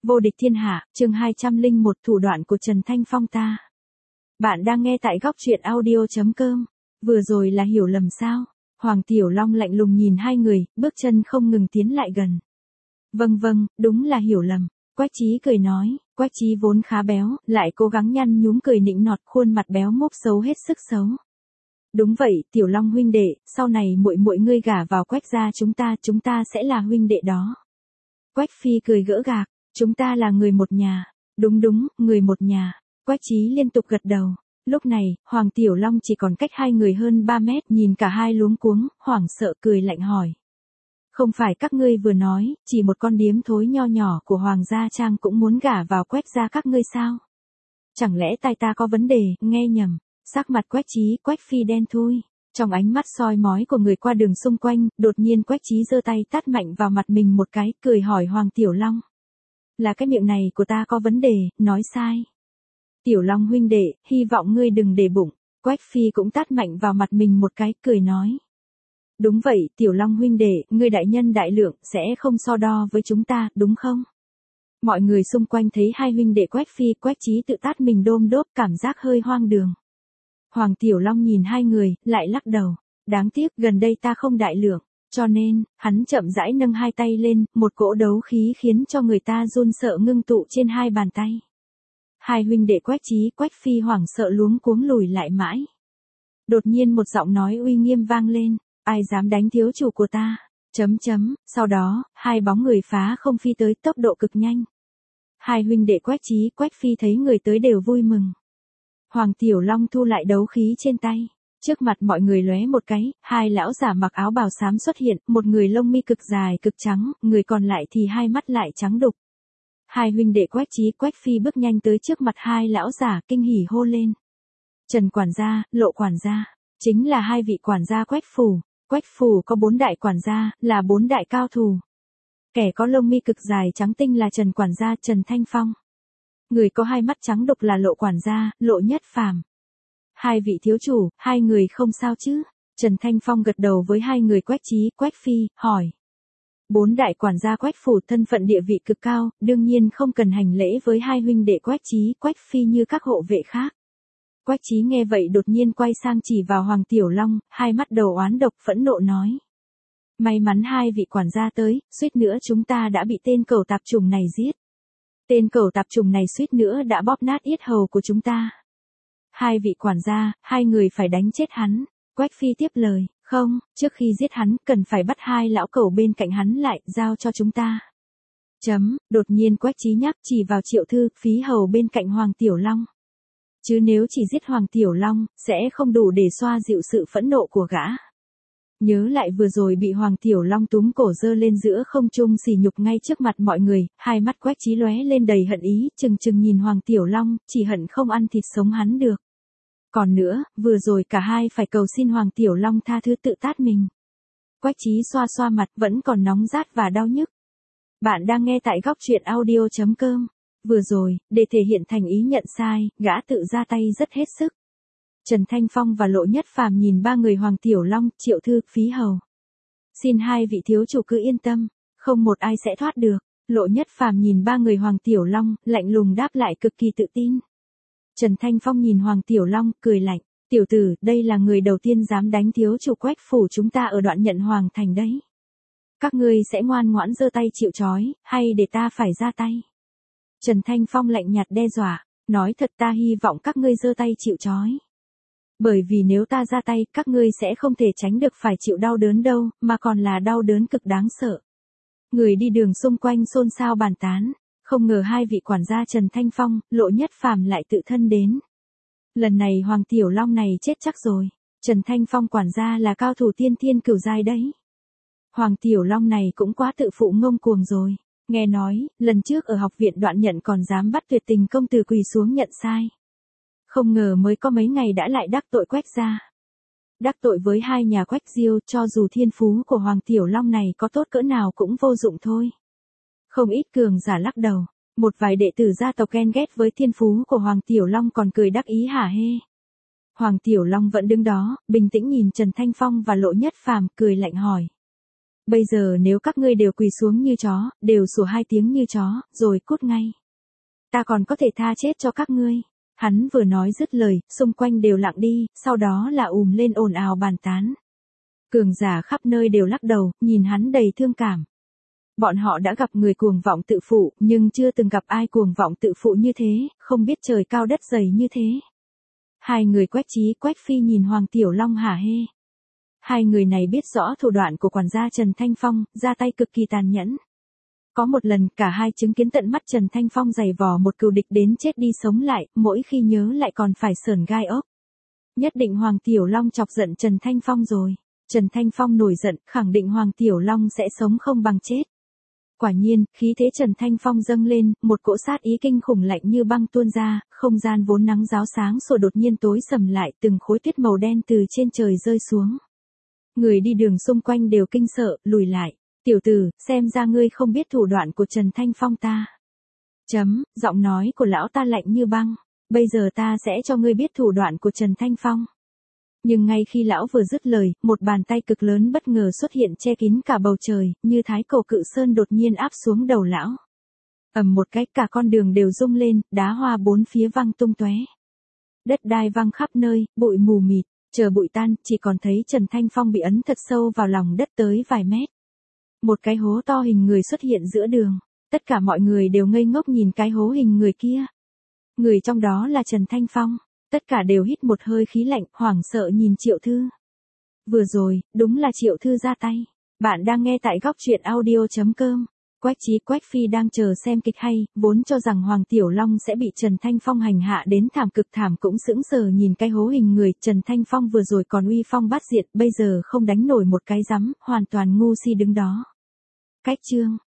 Vô địch thiên hạ, chương 201 thủ đoạn của Trần Thanh Phong ta. Bạn đang nghe tại góc truyện audio.com. Vừa rồi là hiểu lầm sao? Hoàng Tiểu Long lạnh lùng nhìn hai người, bước chân không ngừng tiến lại gần. Vâng, đúng là hiểu lầm. Quách Chí cười nói, Quách Chí vốn khá béo, lại cố gắng nhăn nhúm cười nịnh nọt, khuôn mặt béo mốc xấu hết sức xấu. Đúng vậy, Tiểu Long huynh đệ, sau này muội ngươi gả vào Quách gia chúng ta sẽ là huynh đệ đó. Quách Phi cười gỡ gạc, chúng ta là người một nhà. Đúng, người một nhà. Quách Chí liên tục gật đầu. Lúc này, Hoàng Tiểu Long chỉ còn cách hai người hơn 3 mét, nhìn cả hai luống cuống, hoảng sợ cười lạnh hỏi. Không phải các ngươi vừa nói, chỉ một con điếm thối nho nhỏ của Hoàng gia Trang cũng muốn gả vào Quách gia các ngươi sao? Chẳng lẽ tai ta có vấn đề, nghe nhầm? Sắc mặt Quách Chí, Quách Phi đen thui. Trong ánh mắt soi mói của người qua đường xung quanh, đột nhiên Quách Chí giơ tay tát mạnh vào mặt mình một cái, cười hỏi Hoàng Tiểu Long. Là cái miệng này của ta có vấn đề, nói sai. Tiểu Long huynh đệ, hy vọng ngươi đừng để bụng. Quách Phi cũng tát mạnh vào mặt mình một cái, cười nói. Đúng vậy, Tiểu Long huynh đệ, ngươi đại nhân đại lượng, sẽ không so đo với chúng ta, đúng không? Mọi người xung quanh thấy hai huynh đệ Quách Phi, Quách Chí tự tát mình đôm đốp, cảm giác hơi hoang đường. Hoàng Tiểu Long nhìn hai người, lại lắc đầu. Đáng tiếc, gần đây ta không đại lượng, cho nên, hắn chậm rãi nâng hai tay lên, một cỗ đấu khí khiến cho người ta run sợ ngưng tụ trên hai bàn tay. Hai huynh đệ Quách Chí, Quách Phi hoảng sợ luống cuống lùi lại mãi. Đột nhiên một giọng nói uy nghiêm vang lên, ai dám đánh thiếu chủ của ta? Sau đó, hai bóng người phá không phi tới tốc độ cực nhanh. Hai huynh đệ Quách Chí, Quách Phi thấy người tới đều vui mừng. Hoàng Tiểu Long thu lại đấu khí trên tay. Trước mặt mọi người lóe một cái, hai lão giả mặc áo bào xám xuất hiện, một người lông mi cực dài cực trắng, người còn lại thì hai mắt lại trắng đục. Hai huynh đệ Quách Chí, Quách Phi bước nhanh tới trước mặt hai lão giả, kinh hỉ hô lên. Trần quản gia, Lộ quản gia, chính là hai vị quản gia Quách phủ. Quách phủ có 4 đại quản gia, là 4 đại cao thủ. Kẻ có lông mi cực dài trắng tinh là Trần quản gia Trần Thanh Phong. Người có hai mắt trắng đục là Lộ quản gia, Lộ Nhất Phàm. Hai vị thiếu chủ, hai người không sao chứ? Trần Thanh Phong gật đầu với hai người Quách Chí, Quách Phi, hỏi. 4 đại quản gia Quách phủ thân phận địa vị cực cao, đương nhiên không cần hành lễ với hai huynh đệ Quách Chí, Quách Phi như các hộ vệ khác. Quách Chí nghe vậy đột nhiên quay sang chỉ vào Hoàng Tiểu Long, hai mắt đầu oán độc phẫn nộ nói. May mắn hai vị quản gia tới, suýt nữa chúng ta đã bị tên cẩu tạp chủng này giết. Tên cẩu tạp chủng này suýt nữa đã bóp nát yết hầu của chúng ta. Hai vị quản gia, hai người phải đánh chết hắn. Quách Phi tiếp lời, không, trước khi giết hắn, cần phải bắt hai lão cẩu bên cạnh hắn lại, giao cho chúng ta. Đột nhiên Quách Chí nhắc chỉ vào Triệu Thư, Phí Hầu bên cạnh Hoàng Tiểu Long. Chứ nếu chỉ giết Hoàng Tiểu Long, sẽ không đủ để xoa dịu sự phẫn nộ của gã. Nhớ lại vừa rồi bị Hoàng Tiểu Long túm cổ giơ lên giữa không trung sỉ nhục ngay trước mặt mọi người, hai mắt Quách Chí lóe lên đầy hận ý, chừng nhìn Hoàng Tiểu Long, chỉ hận không ăn thịt sống hắn được. Còn nữa, vừa rồi cả hai phải cầu xin Hoàng Tiểu Long tha thứ tự tát mình. Quách Chí xoa xoa mặt vẫn còn nóng rát và đau nhức. Bạn đang nghe tại góc truyện audio.com. Vừa rồi, để thể hiện thành ý nhận sai, gã tự ra tay rất hết sức. Trần Thanh Phong và Lộ Nhất Phàm nhìn ba người Hoàng Tiểu Long, Triệu Thư, Phí Hầu. Xin hai vị thiếu chủ cứ yên tâm, không một ai sẽ thoát được. Lộ Nhất Phàm nhìn ba người Hoàng Tiểu Long, lạnh lùng đáp lại cực kỳ tự tin. Trần Thanh Phong nhìn Hoàng Tiểu Long, cười lạnh. Tiểu tử, đây là người đầu tiên dám đánh thiếu chủ Quách phủ chúng ta ở Đoạn Nhận Hoàng thành đấy. Các ngươi sẽ ngoan ngoãn giơ tay chịu trói, hay để ta phải ra tay? Trần Thanh Phong lạnh nhạt đe dọa, nói thật ta hy vọng các ngươi giơ tay chịu trói. Bởi vì nếu ta ra tay, các ngươi sẽ không thể tránh được phải chịu đau đớn đâu, mà còn là đau đớn cực đáng sợ. Người đi đường xung quanh xôn xao bàn tán, không ngờ hai vị quản gia Trần Thanh Phong, Lộ Nhất Phàm lại tự thân đến. Lần này Hoàng Tiểu Long này chết chắc rồi, Trần Thanh Phong quản gia là cao thủ tiên thiên cửu giai đấy. Hoàng Tiểu Long này cũng quá tự phụ ngông cuồng rồi. Nghe nói, lần trước ở học viện Đoạn Nhận còn dám bắt Tuyệt Tình công tử quỳ xuống nhận sai. Không ngờ mới có mấy ngày đã lại đắc tội Quách gia. Đắc tội với hai nhà Quách Diêu, cho dù thiên phú của Hoàng Tiểu Long này có tốt cỡ nào cũng vô dụng thôi. Không ít cường giả lắc đầu, một vài đệ tử gia tộc ghen ghét với thiên phú của Hoàng Tiểu Long còn cười đắc ý hả hê. Hoàng Tiểu Long vẫn đứng đó, bình tĩnh nhìn Trần Thanh Phong và Lộ Nhất Phàm, cười lạnh hỏi. Bây giờ nếu các ngươi đều quỳ xuống như chó, đều sủa 2 tiếng như chó, rồi cút ngay. Ta còn có thể tha chết cho các ngươi. Hắn vừa nói dứt lời, xung quanh đều lặng đi, sau đó là lên ồn ào bàn tán. Cường giả khắp nơi đều lắc đầu, nhìn hắn đầy thương cảm. Bọn họ đã gặp người cuồng vọng tự phụ, nhưng chưa từng gặp ai cuồng vọng tự phụ như thế, không biết trời cao đất dày như thế. Hai người Quách Chí, Quách Phi nhìn Hoàng Tiểu Long hả hê. Hai người này biết rõ thủ đoạn của quản gia Trần Thanh Phong, ra tay cực kỳ tàn nhẫn. Có một lần, cả hai chứng kiến tận mắt Trần Thanh Phong giày vò một cừu địch đến chết đi sống lại, mỗi khi nhớ lại còn phải sởn gai ốc. Nhất định Hoàng Tiểu Long chọc giận Trần Thanh Phong rồi. Trần Thanh Phong nổi giận, khẳng định Hoàng Tiểu Long sẽ sống không bằng chết. Quả nhiên, khí thế Trần Thanh Phong dâng lên, một cỗ sát ý kinh khủng lạnh như băng tuôn ra, không gian vốn nắng ráo sáng sủa đột nhiên tối sầm lại, từng khối tuyết màu đen từ trên trời rơi xuống. Người đi đường xung quanh đều kinh sợ, lùi lại. Tiểu tử, xem ra ngươi không biết thủ đoạn của Trần Thanh Phong ta. Giọng nói của lão ta lạnh như băng. Bây giờ ta sẽ cho ngươi biết thủ đoạn của Trần Thanh Phong. Nhưng ngay khi lão vừa dứt lời, một bàn tay cực lớn bất ngờ xuất hiện che kín cả bầu trời, như thái cổ cự sơn đột nhiên áp xuống đầu lão. Ầm một cái, cả con đường đều rung lên, đá hoa bốn phía văng tung tóe. Đất đai văng khắp nơi, bụi mù mịt, chờ bụi tan, chỉ còn thấy Trần Thanh Phong bị ấn thật sâu vào lòng đất tới vài mét. Một cái hố to hình người xuất hiện giữa đường, tất cả mọi người đều ngây ngốc nhìn cái hố hình người kia. Người trong đó là Trần Thanh Phong. Tất cả đều hít một hơi khí lạnh, hoảng sợ nhìn Triệu Thư. Vừa rồi, đúng là Triệu Thư ra tay. Bạn đang nghe tại góc truyện audio.com. Quách Chí, Quách Phi đang chờ xem kịch hay, vốn cho rằng Hoàng Tiểu Long sẽ bị Trần Thanh Phong hành hạ đến thảm cực thảm cũng sững sờ nhìn cái hố hình người. Trần Thanh Phong vừa rồi còn uy phong bát diện, bây giờ không đánh nổi một cái rắm, hoàn toàn ngu si đứng đó. Cách chương